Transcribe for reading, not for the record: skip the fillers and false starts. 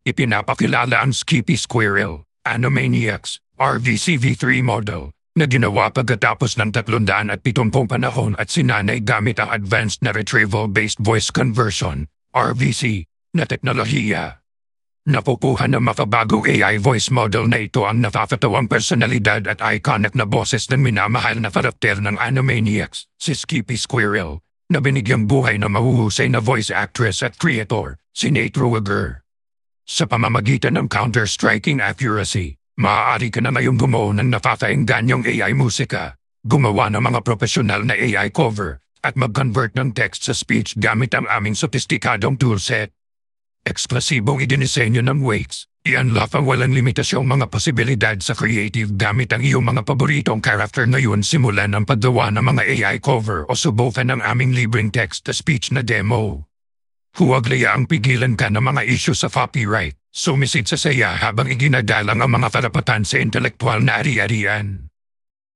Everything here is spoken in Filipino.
Ipinapakilala ang Skippy Squirrel, Animaniacs, RVCV3 model, na ginawa pagkatapos ng 370 panahon at sinanay gamit ang Advanced na Retrieval-Based Voice Conversion, RVC, na teknolohiya. Napupuhan ng makabagong AI voice model na ito ang nakakatawang personalidad at iconic na boses ng minamahal na karakter ng Animaniacs, si Skippy Squirrel, na binigyang buhay ng mahuhusay na voice actress at creator, si Nate Ruegger. Sa pamamagitan ng counter-striking accuracy, maaari ka na ngayong bumuo ng nakakaengganyong AI musika, gumawa ng mga profesional na AI cover, at mag-convert ng text sa speech gamit ang aming sopistikadong toolset. Eksklusibong idinisenyo ng Wakes, i-unlock ang walang limitasyong mga posibilidad sa creative gamit ang iyong mga paboritong character ngayon simulan ang paggawa ng mga AI cover o subukan ng aming libreng text-to-speech na demo. Huwag layaang pigilan ka ng mga issue sa copyright. Sumisid sa saya habang iginagalang ang mga karapatan sa intelektual na ari-arian.